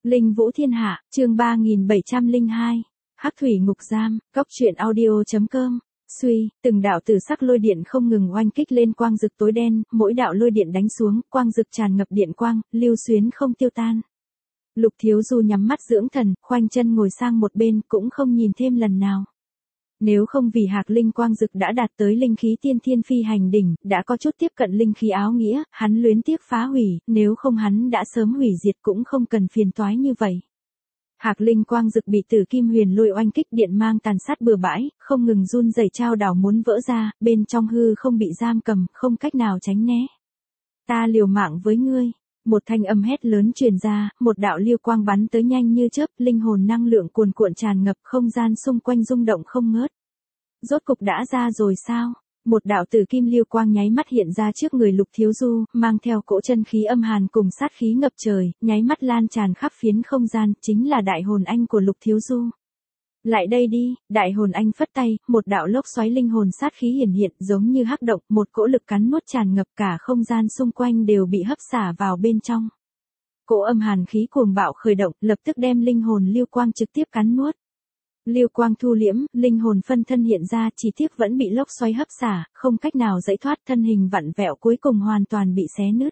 Linh Vũ Thiên Hạ, chương 3702. Hắc thủy ngục giam, cóc truyện audio.com. Suy, từng đạo tử sắc lôi điện không ngừng oanh kích lên quang dực tối đen, mỗi đạo lôi điện đánh xuống, quang dực tràn ngập điện quang, lưu xuyến không tiêu tan. Lục Thiếu Du nhắm mắt dưỡng thần, khoanh chân ngồi sang một bên, cũng không nhìn thêm lần nào. Nếu không vì Hạc Linh quang dực đã đạt tới linh khí tiên thiên phi hành đỉnh, đã có chút tiếp cận linh khí áo nghĩa, hắn luyến tiếc phá hủy, nếu không hắn đã sớm hủy diệt cũng không cần phiền toái như vậy. Hạc Linh quang dực bị Tử Kim Huyền Lôi oanh kích điện mang tàn sát bừa bãi, không ngừng run rẩy trao đảo muốn vỡ ra, bên trong hư không bị giam cầm, không cách nào tránh né. Ta liều mạng với ngươi. Một thanh âm hét lớn truyền ra, một đạo liêu quang bắn tới nhanh như chớp, linh hồn năng lượng cuồn cuộn tràn ngập, không gian xung quanh rung động không ngớt. Rốt cục đã ra rồi sao? Một đạo tử kim liêu quang nháy mắt hiện ra trước người Lục Thiếu Du, mang theo cỗ chân khí âm hàn cùng sát khí ngập trời, nháy mắt lan tràn khắp phiến không gian, chính là đại hồn anh của Lục Thiếu Du. Lại đây đi, đại hồn anh phất tay, một đạo lốc xoáy linh hồn sát khí hiển hiện giống như hắc động, một cỗ lực cắn nuốt tràn ngập cả không gian xung quanh đều bị hấp xả vào bên trong. Cỗ âm hàn khí cuồng bạo khởi động, lập tức đem linh hồn liêu quang trực tiếp cắn nuốt. Liêu quang thu liễm, linh hồn phân thân hiện ra, chỉ tiếc vẫn bị lốc xoáy hấp xả, không cách nào giải thoát, thân hình vặn vẹo cuối cùng hoàn toàn bị xé nứt.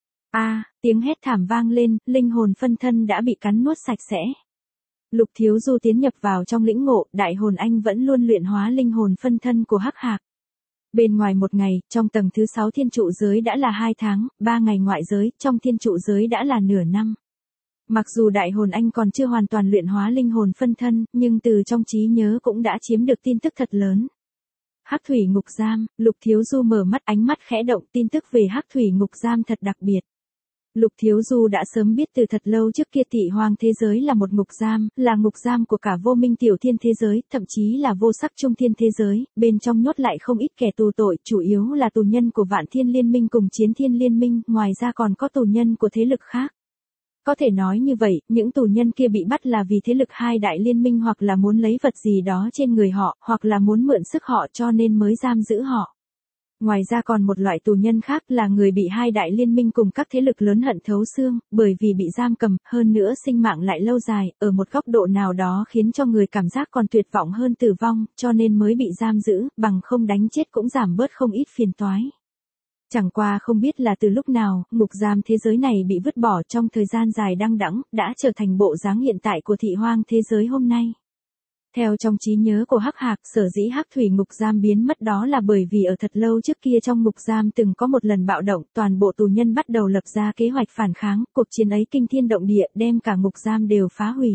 Tiếng hét thảm vang lên, linh hồn phân thân đã bị cắn nuốt sạch sẽ. Lục Thiếu Du tiến nhập vào trong lĩnh ngộ, đại hồn anh vẫn luôn luyện hóa linh hồn phân thân của Hắc Hạc. Bên ngoài một ngày, trong tầng thứ 6 thiên trụ giới đã là 2 tháng, 3 ngày ngoại giới, trong thiên trụ giới đã là nửa năm. Mặc dù đại hồn anh còn chưa hoàn toàn luyện hóa linh hồn phân thân, nhưng từ trong trí nhớ cũng đã chiếm được tin tức thật lớn. Hắc thủy ngục giam, Lục Thiếu Du mở mắt, ánh mắt khẽ động, tin tức về Hắc thủy ngục giam thật đặc biệt. Lục Thiếu Du đã sớm biết từ thật lâu trước kia Thị Hoang thế giới là một ngục giam, là ngục giam của cả vô minh tiểu thiên thế giới, thậm chí là vô sắc trung thiên thế giới, bên trong nhốt lại không ít kẻ tù tội, chủ yếu là tù nhân của Vạn Thiên Liên Minh cùng Chiến Thiên Liên Minh, ngoài ra còn có tù nhân của thế lực khác. Có thể nói như vậy, những tù nhân kia bị bắt là vì thế lực hai đại liên minh hoặc là muốn lấy vật gì đó trên người họ, hoặc là muốn mượn sức họ cho nên mới giam giữ họ. Ngoài ra còn một loại tù nhân khác là người bị hai đại liên minh cùng các thế lực lớn hận thấu xương, bởi vì bị giam cầm, hơn nữa sinh mạng lại lâu dài, ở một góc độ nào đó khiến cho người cảm giác còn tuyệt vọng hơn tử vong, cho nên mới bị giam giữ, bằng không đánh chết cũng giảm bớt không ít phiền toái. Chẳng qua không biết là từ lúc nào, ngục giam thế giới này bị vứt bỏ trong thời gian dài đăng đẵng, đã trở thành bộ dáng hiện tại của Thị Hoang thế giới hôm nay. Theo trong trí nhớ của Hắc Hạc, sở dĩ Hắc thủy ngục giam biến mất đó là bởi vì ở thật lâu trước kia trong ngục giam từng có một lần bạo động, toàn bộ tù nhân bắt đầu lập ra kế hoạch phản kháng, cuộc chiến ấy kinh thiên động địa, đem cả ngục giam đều phá hủy.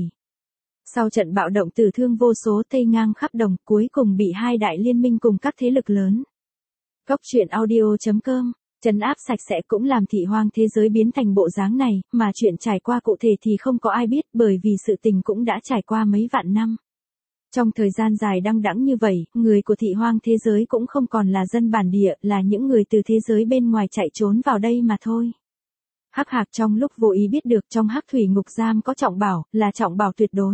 Sau trận bạo động tử thương vô số, thây ngang khắp đồng, cuối cùng bị hai đại liên minh cùng các thế lực lớn. Cóc truyện audio.com, trấn áp sạch sẽ cũng làm Thị Hoang thế giới biến thành bộ dáng này, mà chuyện trải qua cụ thể thì không có ai biết, bởi vì sự tình cũng đã trải qua mấy vạn năm. Trong thời gian dài đăng đẵng như vậy, người của Thị Hoang thế giới cũng không còn là dân bản địa, là những người từ thế giới bên ngoài chạy trốn vào đây mà thôi. Hắc Hạc trong lúc vô ý biết được trong Hắc thủy ngục giam có trọng bảo, là trọng bảo tuyệt đối.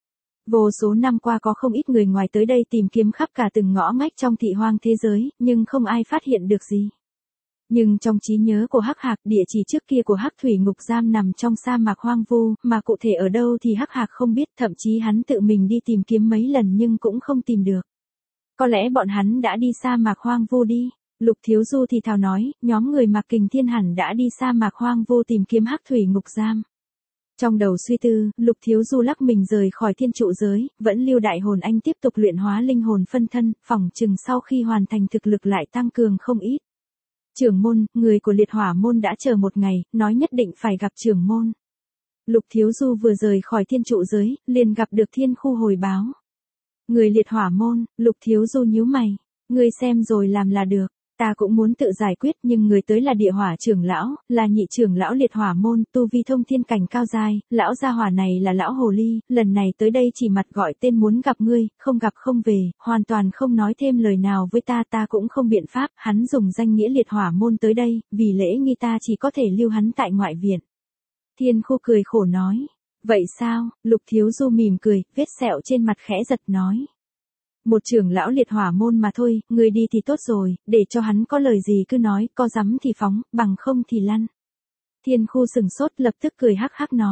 Vô số năm qua có không ít người ngoài tới đây tìm kiếm khắp cả từng ngõ ngách trong Thị Hoang thế giới, nhưng không ai phát hiện được gì. Nhưng trong trí nhớ của Hắc Hạc, địa chỉ trước kia của Hắc thủy ngục giam nằm trong sa mạc hoang vu, mà cụ thể ở đâu thì Hắc Hạc không biết, thậm chí hắn tự mình đi tìm kiếm mấy lần nhưng cũng không tìm được. Có lẽ bọn hắn đã đi sa mạc hoang vu đi. Lục Thiếu Du thì thào nói, nhóm người Mạc Kình Thiên hẳn đã đi sa mạc hoang vu tìm kiếm Hắc thủy ngục giam. Trong đầu suy tư, Lục Thiếu Du lắc mình rời khỏi thiên trụ giới, vẫn lưu đại hồn anh tiếp tục luyện hóa linh hồn phân thân, phỏng chừng sau khi hoàn thành thực lực lại tăng cường không ít. Trưởng môn, người của liệt hỏa môn đã chờ một ngày, nói nhất định phải gặp trưởng môn. Lục Thiếu Du vừa rời khỏi thiên trụ giới, liền gặp được thiên khu hồi báo. Người liệt hỏa môn, Lục Thiếu Du nhíu mày, ngươi xem rồi làm là được. Ta cũng muốn tự giải quyết nhưng người tới là địa hỏa trưởng lão, là nhị trưởng lão liệt hỏa môn, tu vi thông thiên cảnh cao giai, lão gia hỏa này là lão hồ ly, lần này tới đây chỉ mặt gọi tên muốn gặp ngươi, không gặp không về, hoàn toàn không nói thêm lời nào với ta, ta cũng không biện pháp, hắn dùng danh nghĩa liệt hỏa môn tới đây, vì lễ nghi ta chỉ có thể lưu hắn tại ngoại viện. Thiên Khu cười khổ nói, vậy sao? Lục Thiếu Du mỉm cười, vết sẹo trên mặt khẽ giật nói. Một trưởng lão liệt hỏa môn mà thôi, người đi thì tốt rồi, để cho hắn có lời gì cứ nói, có dám thì phóng, bằng không thì lăn. Thiên Khu sừng sốt lập tức cười hắc hắc nói.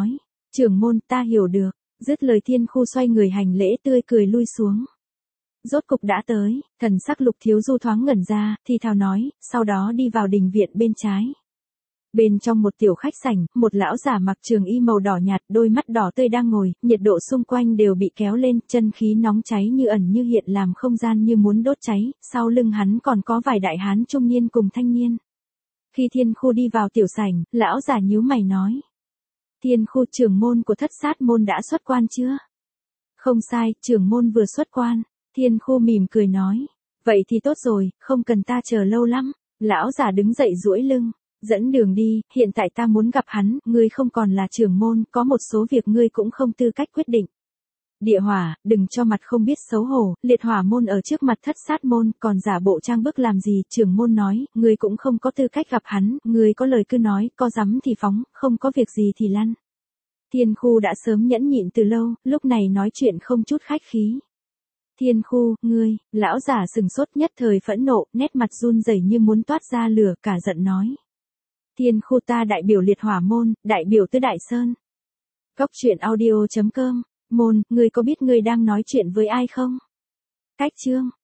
Trưởng môn, ta hiểu được. Dứt lời Thiên Khu xoay người hành lễ tươi cười lui xuống. Rốt cục đã tới, thần sắc Lục Thiếu Du thoáng ngẩn ra, thì thào nói, sau đó đi vào đình viện bên trái. Bên trong một tiểu khách sảnh, một lão giả mặc trường y màu đỏ nhạt, đôi mắt đỏ tươi đang ngồi, nhiệt độ xung quanh đều bị kéo lên, chân khí nóng cháy như ẩn như hiện làm không gian như muốn đốt cháy, sau lưng hắn còn có vài đại hán trung niên cùng thanh niên. Khi Thiên Khu đi vào tiểu sảnh, lão giả nhíu mày nói. Thiên Khu, trưởng môn của Thất Sát môn đã xuất quan chưa? Không sai, trưởng môn vừa xuất quan. Thiên Khu mỉm cười nói. Vậy thì tốt rồi, không cần ta chờ lâu lắm. Lão giả đứng dậy duỗi lưng. Dẫn đường đi, hiện tại ta muốn gặp hắn, ngươi không còn là trưởng môn, có một số việc ngươi cũng không tư cách quyết định. Địa Hỏa, đừng cho mặt không biết xấu hổ, liệt hỏa môn ở trước mặt Thất Sát môn, còn giả bộ trang bức làm gì, trưởng môn nói, ngươi cũng không có tư cách gặp hắn, ngươi có lời cứ nói, có dám thì phóng, không có việc gì thì lăn. Thiên Khu đã sớm nhẫn nhịn từ lâu, lúc này nói chuyện không chút khách khí. Thiên Khu, ngươi, lão giả sừng sốt nhất thời phẫn nộ, nét mặt run rẩy như muốn toát ra lửa, cả giận nói. Thiên Khu, ta đại biểu liệt hỏa môn, đại biểu Tứ Đại Sơn. Cốc truyện audio.com, môn, ngươi có biết ngươi đang nói chuyện với ai không? Cách chương.